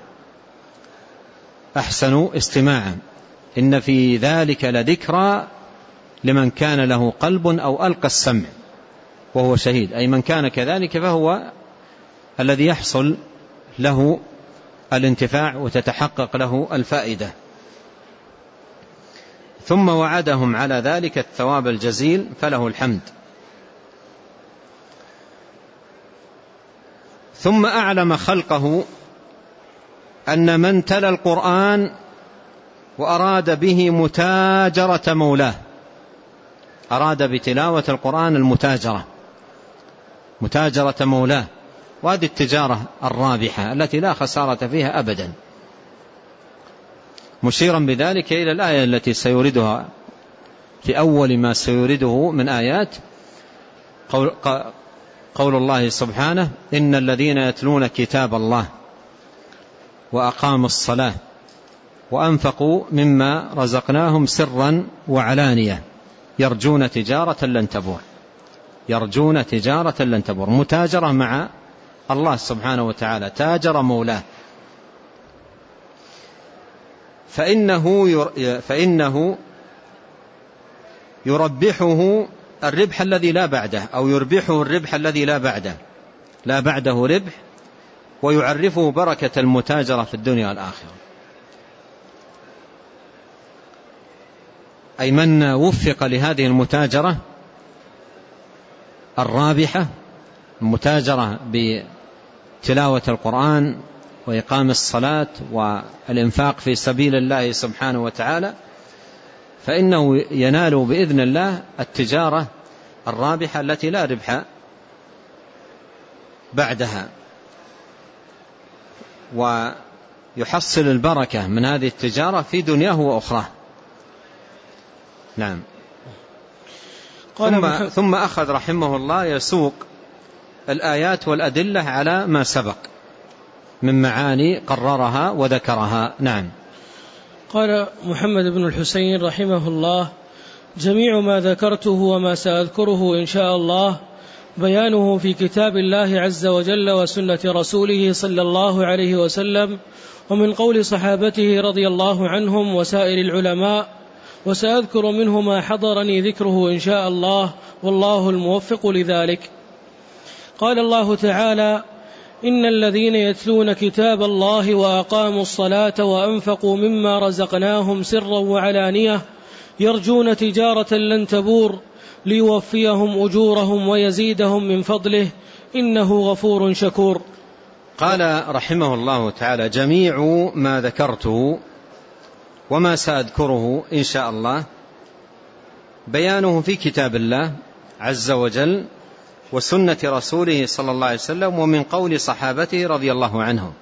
أحسنوا استماعه إن في ذلك لذكرى لمن كان له قلب أو ألقى السمع وهو شهيد، أي من كان كذلك فهو الذي يحصل له الانتفاع وتتحقق له الفائدة. ثم وعدهم على ذلك الثواب الجزيل فله الحمد. ثم أعلم خلقه أن من تلا القرآن وأراد به متاجرة مولاه، أراد بتلاوة القرآن المتاجرة، متاجرة مولاه، وهذه التجارة الرابحة التي لا خسارة فيها أبدا، مشيرا بذلك إلى الآية التي سيوردها في أول ما سيورده من آيات، قول, قول الله سبحانه: إن الذين يتلون كتاب الله وأقاموا الصلاة وأنفقوا مما رزقناهم سرا وعلانية يرجون تجارة لن تبور، يرجون تجارة لن تبور، متاجرة مع الله سبحانه وتعالى، تاجر مولاه، فإنه, فإنه يربحه الربح الذي لا بعده، أو يربحه الربح الذي لا بعده، لا بعده ربح، ويعرفه بركة المتاجرة في الدنيا والآخرة. أي من وفق لهذه المتاجرة الرابحة، المتاجرة بتلاوة القرآن وإقام الصلاة والإنفاق في سبيل الله سبحانه وتعالى، فإنه ينال بإذن الله التجارة الرابحة التي لا ربح بعدها، ويحصل البركة من هذه التجارة في دنياه وأخراه. نعم. ثم, ثم أخذ رحمه الله يسوق الآيات والأدلة على ما سبق من معاني قررها وذكرها. نعم. قال محمد بن الحسين رحمه الله: جميع ما ذكرته وما سأذكره إن شاء الله بيانه في كتاب الله عز وجل وسنة رسوله صلى الله عليه وسلم، ومن قول صحابته رضي الله عنهم وسائر العلماء، وسأذكر منه ما حضرني ذكره إن شاء الله، والله الموفق لذلك. قال الله تعالى: إن الذين يتلون كتاب الله وأقاموا الصلاة وأنفقوا مما رزقناهم سرا وعلانية يرجون تجارة لن تبور ليوفيهم أجورهم ويزيدهم من فضله إنه غفور شكور. قال رحمه الله تعالى: جميع ما ذكرته وما سأذكره إن شاء الله بيانه في كتاب الله عز وجل وسنة رسوله صلى الله عليه وسلم، ومن قول صحابته رضي الله عنهم،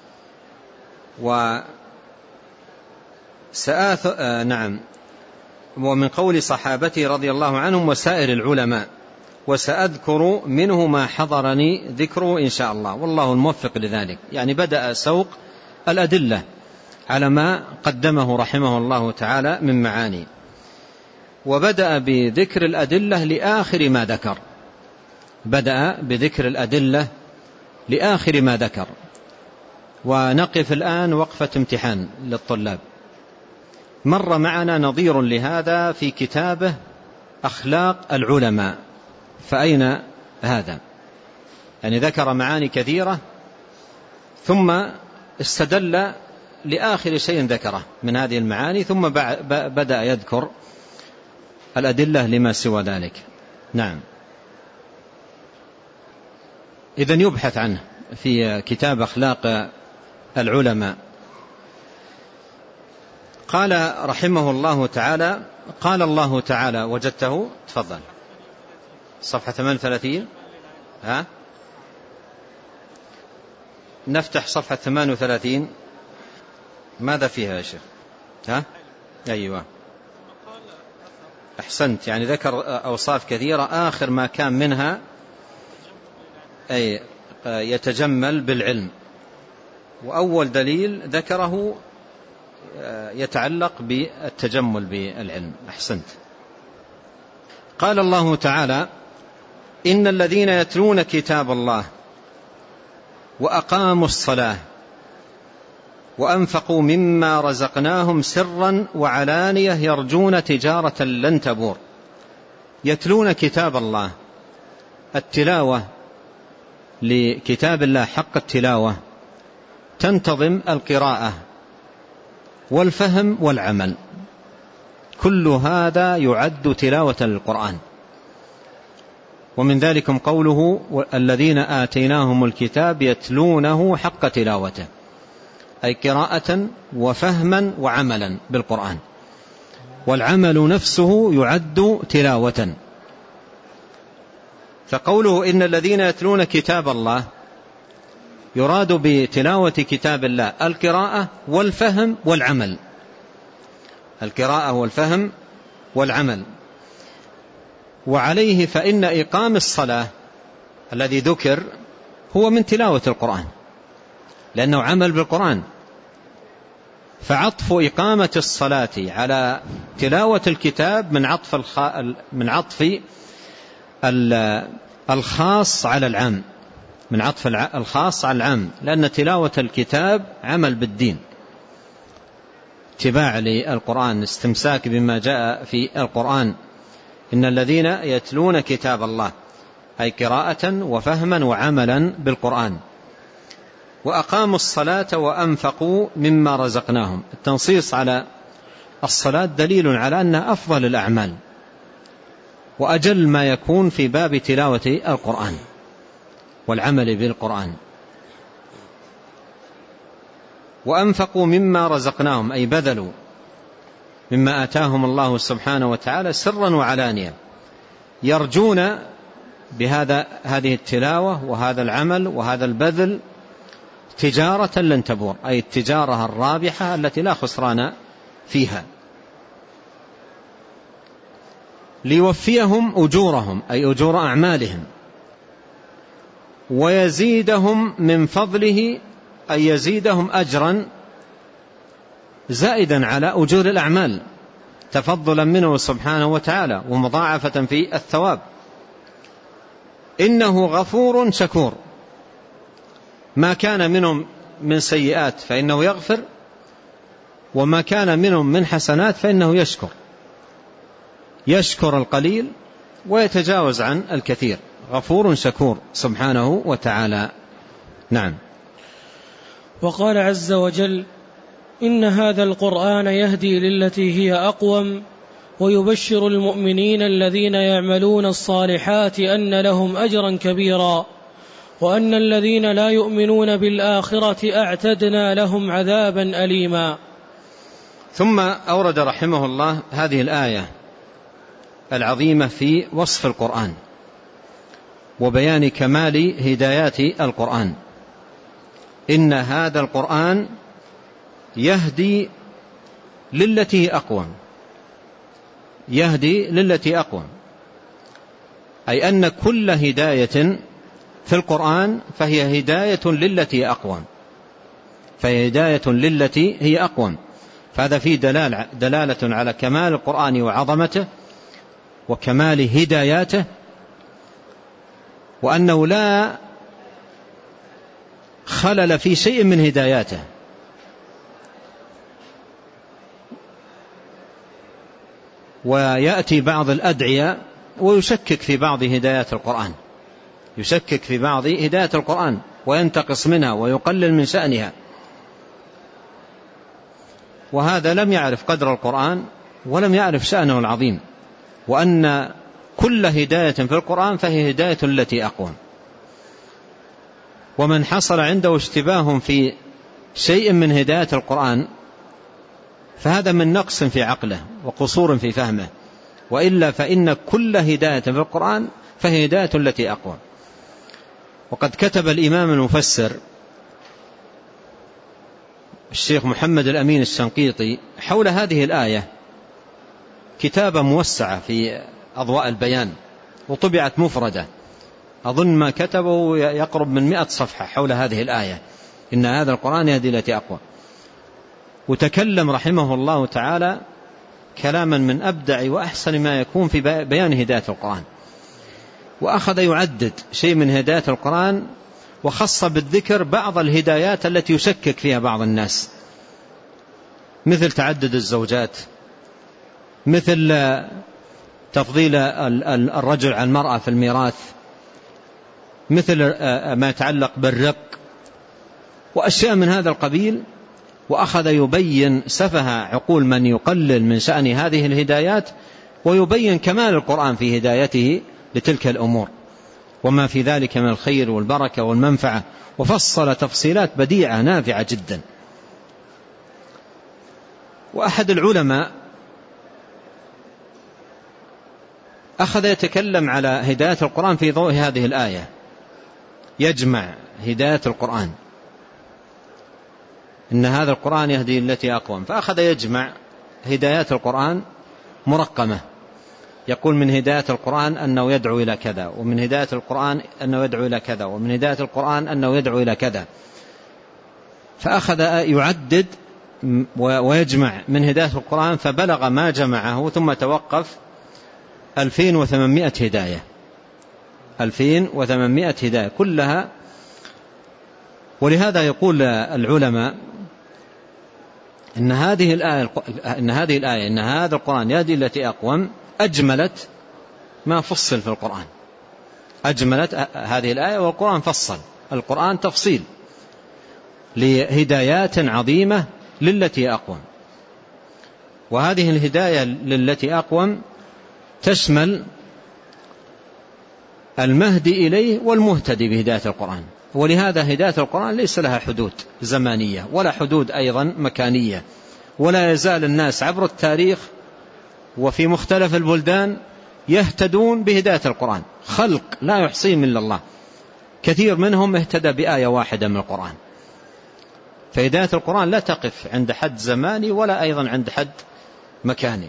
وسآث آه نعم ومن قول صحابته رضي الله عنهم وسائر العلماء، وسأذكر منه ما حضرني ذكره إن شاء الله، والله الموفق لذلك. يعني بدأ سوق الأدلة على ما قدمه رحمه الله تعالى من معاني، وبدأ بذكر الأدلة لآخر ما ذكر، بدأ بذكر الأدلة لآخر ما ذكر. ونقف الآن وقفة امتحان للطلاب. مر معنا نظير لهذا في كتابه أخلاق العلماء، فأين هذا؟ يعني ذكر معاني كثيرة ثم استدل لآخر شيء ذكره من هذه المعاني، ثم بدأ يذكر الأدلة لما سوى ذلك. نعم. إذن يبحث عنه في كتاب أخلاق العلماء. قال رحمه الله تعالى: قال الله تعالى، وجدته؟ تفضل. صفحة ثمانية وثلاثين. ها؟ نفتح صفحة ثمانية وثلاثين. ماذا فيها يا شيخ؟ ها؟ أيوة أحسنت. يعني ذكر أوصاف كثيرة، آخر ما كان منها أي يتجمل بالعلم، وأول دليل ذكره يتعلق بالتجمل بالعلم. أحسنت. قال الله تعالى: إن الذين يتلون كتاب الله وأقاموا الصلاة وأنفقوا مما رزقناهم سرا وعلانية يرجون تجارة لن تبور. يتلون كتاب الله، التلاوة لكتاب الله حق التلاوة تنتظم القراءة والفهم والعمل، كل هذا يعد تلاوة للقرآن. ومن ذلكم قوله: الذين آتيناهم الكتاب يتلونه حق تلاوته. أي قراءة وفهما وعملا بالقرآن، والعمل نفسه يعد تلاوة. فقوله إن الذين يتلون كتاب الله يراد بتلاوة كتاب الله القراءة والفهم والعمل، القراءة والفهم والعمل. وعليه فإن إقام الصلاة الذي ذكر هو من تلاوة القرآن لأنه عمل بالقرآن، فعطف إقامة الصلاة على تلاوة الكتاب من عطف الخ... من عطف الخاص على العام، من عطف الخاص على العام، لأن تلاوة الكتاب عمل بالدين، اتباع للقرآن، استمساك بما جاء في القرآن. إن الذين يتلون كتاب الله أي قراءة وفهما وعملا بالقرآن. وأقاموا الصلاة وأنفقوا مما رزقناهم. التنصيص على الصلاة دليل على أنها أفضل الأعمال وأجل ما يكون في باب تلاوة القرآن والعمل بالقرآن. وأنفقوا مما رزقناهم أي بذلوا مما آتاهم الله سبحانه وتعالى سرا وعلانية، يرجون بهذا هذه التلاوة وهذا العمل وهذا البذل تجارة لن تبور، أي التجارة الرابحة التي لا خسران فيها. ليوفيهم أجورهم أي أجور أعمالهم، ويزيدهم من فضله أي يزيدهم أجرا زائدا على أجور الأعمال تفضلا منه سبحانه وتعالى ومضاعفة في الثواب. إنه غفور شكور، ما كان منهم من سيئات فإنه يغفر، وما كان منهم من حسنات فإنه يشكر، يشكر القليل ويتجاوز عن الكثير. غفور شكور سبحانه وتعالى. نعم. وقال عز وجل: إن هذا القرآن يهدي للتي هي أقوم ويبشر المؤمنين الذين يعملون الصالحات أن لهم أجرا كبيرا وأن الذين لا يؤمنون بالآخرة أعتدنا لهم عذابا أليما. ثم أورد رحمه الله هذه الآية العظيمة في وصف القرآن وبيان كمال هدايات القرآن. إن هذا القرآن يهدي للتي أقوم، يهدي للتي أقوم، أي أن كل هداية في القرآن فهي هداية للتي أقوم، فهي هداية للتي هي أقوم. فهذا فيه دلالة, دلالة على كمال القرآن وعظمته وكمال هداياته، وأنه لا خلل في شيء من هداياته. ويأتي بعض الأدعية ويشكك في بعض هدايات القرآن، يشكك في بعض هدايات القرآن وينتقص منها ويقلل من شأنها، وهذا لم يعرف قدر القرآن ولم يعرف شأنه العظيم، وأن كل هداية في القرآن فهي هداية التي أقوم. ومن حصل عنده اشتباه في شيء من هداية القرآن فهذا من نقص في عقله وقصور في فهمه، وإلا فإن كل هداية في القرآن فهي هداية التي أقوم. وقد كتب الإمام المفسر الشيخ محمد الأمين الشنقيطي حول هذه الآية كتابة موسعة في أضواء البيان، وطبعت مفردة، أظن ما كتبه يقرب من مئة صفحة حول هذه الآية، إن هذا القرآن يهدي التي أقوى. وتكلم رحمه الله تعالى كلاما من أبدع وأحسن ما يكون في بيان هداية القرآن، وأخذ يعدد شيء من هداية القرآن، وخص بالذكر بعض الهدايات التي يشكك فيها بعض الناس، مثل تعدد الزوجات، مثل تفضيل الرجل عن المرأة في الميراث، مثل ما يتعلق بالرق وأشياء من هذا القبيل. وأخذ يبين سفه عقول من يقلل من شأن هذه الهدايات، ويبين كمال القرآن في هدايته لتلك الأمور وما في ذلك من الخير والبركة والمنفعة، وفصل تفصيلات بديعة نافعة جدا. وأحد العلماء أخذ يتكلم على هداية القرآن في ضوء هذه الآية، يجمع هداية القرآن، إن هذا القرآن يهدي التي أقوم، فأخذ يجمع هدايات القرآن مرقمة، يقول من هداية القرآن أنه يدعو إلى كذا، ومن هداية القرآن أنه يدعو إلى كذا، ومن هداية القرآن أنه يدعو إلى كذا، فأخذ يعدد ويجمع من هداية القرآن فبلغ ما جمعه، ثم توقف ألفين وثمانمائة هداية، ألفين وثمانمائة هداية كلها. ولهذا يقول العلماء إن هذه الآية إن هذه الآية إن هذا القرآن يهدي التي أقوم أجملت ما فصل في القرآن، أجملت هذه الآية، والقرآن فصل، القرآن تفصيل لهدايات عظيمة للتي أقوم. وهذه الهداية للتي أقوم تشمل المهدي إليه والمهتدي بهداية القرآن. ولهذا هداية القرآن ليس لها حدود زمانية ولا حدود أيضا مكانية، ولا يزال الناس عبر التاريخ وفي مختلف البلدان يهتدون بهداية القرآن، خلق لا يحصيهم إلا الله، كثير منهم اهتدى بآية واحدة من القرآن. فهداية القرآن لا تقف عند حد زماني ولا أيضا عند حد مكاني،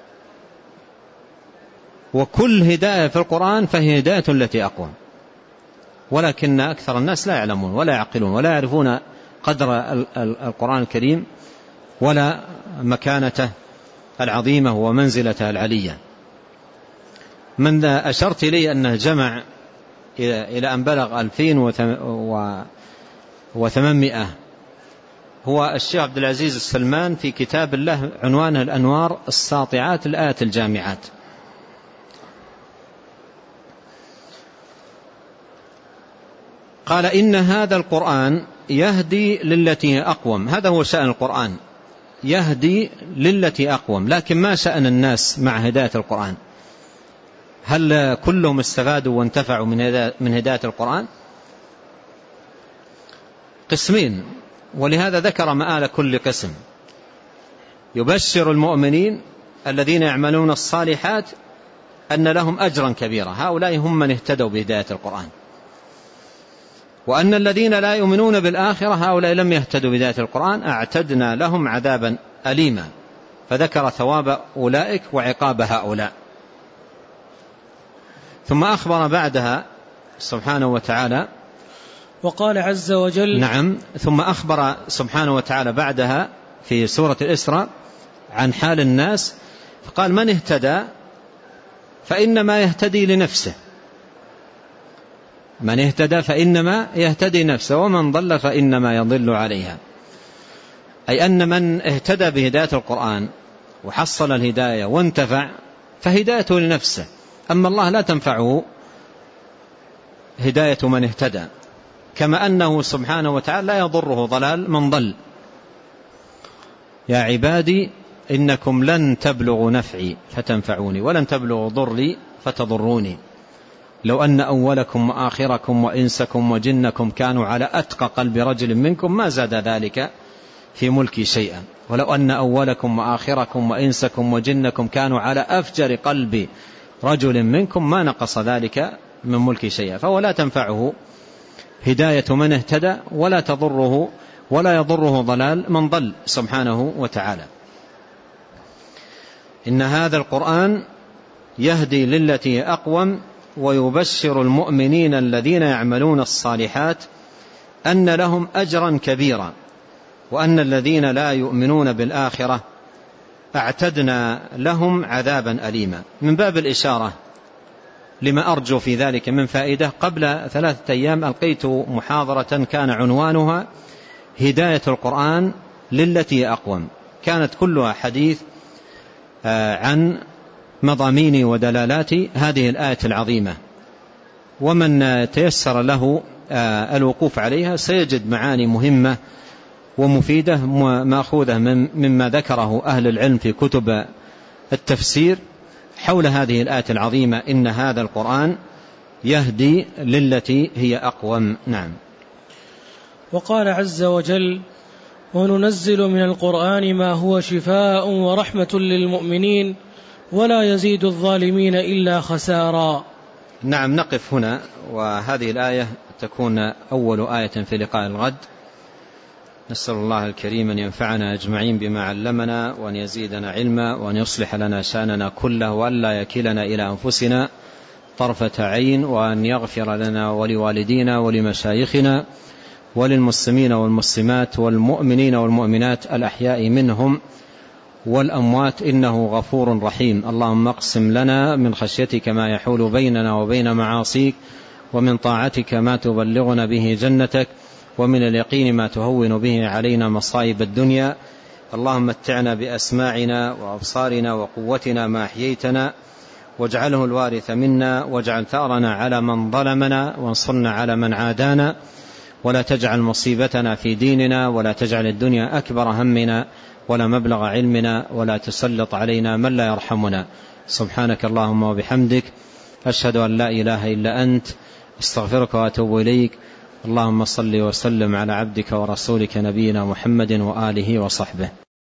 وكل هداية في القرآن فهي هداية التي أقوم، ولكن أكثر الناس لا يعلمون ولا يعقلون ولا يعرفون قدر القرآن الكريم ولا مكانته العظيمة ومنزلته العلية. من أشرت إليه أنه جمع إلى أن بلغ ألفين وثمانمائة هو الشيخ عبد العزيز السلمان في كتاب الله عنوانه الأنوار الساطعات الآيات الجامعات. قال إن هذا القرآن يهدي للتي أقوم، هذا هو شأن القرآن، يهدي للتي أقوم. لكن ما شأن الناس مع هداية القرآن؟ هل كلهم استفادوا وانتفعوا من هداية القرآن؟ قسمين، ولهذا ذكر مآل كل قسم. يبشر المؤمنين الذين يعملون الصالحات أن لهم أجرا كبيرا، هؤلاء هم من اهتدوا بهداية القرآن. وأن الذين لا يؤمنون بالآخرة هؤلاء لم يهتدوا بهداية القرآن، أعتدنا لهم عذابا أليما، فذكر ثواب أولئك وعقاب هؤلاء. ثم أخبر بعدها سبحانه وتعالى وقال عز وجل نعم ثم أخبر سبحانه وتعالى بعدها في سورة الإسراء عن حال الناس، فقال من اهتدى فإنما يهتدي لنفسه، من اهتدى فإنما يهتدي نفسه، ومن ضل فإنما يضل عليها. أي أن من اهتدى بهداية القرآن وحصل الهداية وانتفع فهدايته لنفسه، أما الله لا تنفعه هداية من اهتدى، كما أنه سبحانه وتعالى لا يضره ضلال من ضل. يا عبادي إنكم لن تبلغوا نفعي فتنفعوني ولن تبلغوا ضري فتضروني، لو أن أولكم وآخركم وإنسكم وجنكم كانوا على أتقى قلب رجل منكم ما زاد ذلك في ملكي شيئا، ولو أن أولكم وآخركم وإنسكم وجنكم كانوا على أفجر قلب رجل منكم ما نقص ذلك من ملكي شيئا. فهو لا تنفعه هداية من اهتدى ولا تضره ولا يضره ضلال من ضل سبحانه وتعالى. إن هذا القرآن يهدي للتي أقوم ويبشر المؤمنين الذين يعملون الصالحات أن لهم أجرا كبيرا، وأن الذين لا يؤمنون بالآخرة أعتدنا لهم عذابا أليما. من باب الإشارة لما أرجو في ذلك من فائدة، قبل ثلاثة أيام ألقيت محاضرة كان عنوانها هداية القرآن للتي أقوم، كانت كلها حديث عن مضامين ودلالات هذه الآية العظيمة، ومن تيسر له الوقوف عليها سيجد معاني مهمة ومفيدة مأخوذة مما ذكره أهل العلم في كتب التفسير حول هذه الآية العظيمة، إن هذا القرآن يهدي للتي هي أقوم. نعم. وقال عز وجل وننزل من القرآن ما هو شفاء ورحمة للمؤمنين ولا يزيد الظالمين إلا خسارا. نعم، نقف هنا، وهذه الآية تكون أول آية في لقاء الغد. نسأل الله الكريم أن ينفعنا أجمعين بما علمنا، وأن يزيدنا علما، وأن يصلح لنا شأننا كله، وأن لا يكلنا إلى أنفسنا طرفة عين، وأن يغفر لنا ولوالدينا ولمشايخنا وللمسلمين والمسلمات والمؤمنين والمؤمنات الأحياء منهم والأموات، إنه غفور رحيم. اللهم اقسم لنا من خشيتك ما يحول بيننا وبين معاصيك، ومن طاعتك ما تبلغنا به جنتك، ومن اليقين ما تهون به علينا مصائب الدنيا. اللهم متعنا بأسماعنا وأبصارنا وقوتنا ما أحييتنا، واجعله الوارث منا، واجعل ثأرنا على من ظلمنا، وانصرنا على من عادانا، ولا تجعل مصيبتنا في ديننا، ولا تجعل الدنيا أكبر همنا ولا مبلغ علمنا، ولا تسلط علينا من لا يرحمنا. سبحانك اللهم وبحمدك، أشهد أن لا إله إلا أنت، استغفرك وأتوب إليك. اللهم صل وسلم على عبدك ورسولك نبينا محمد وآله وصحبه.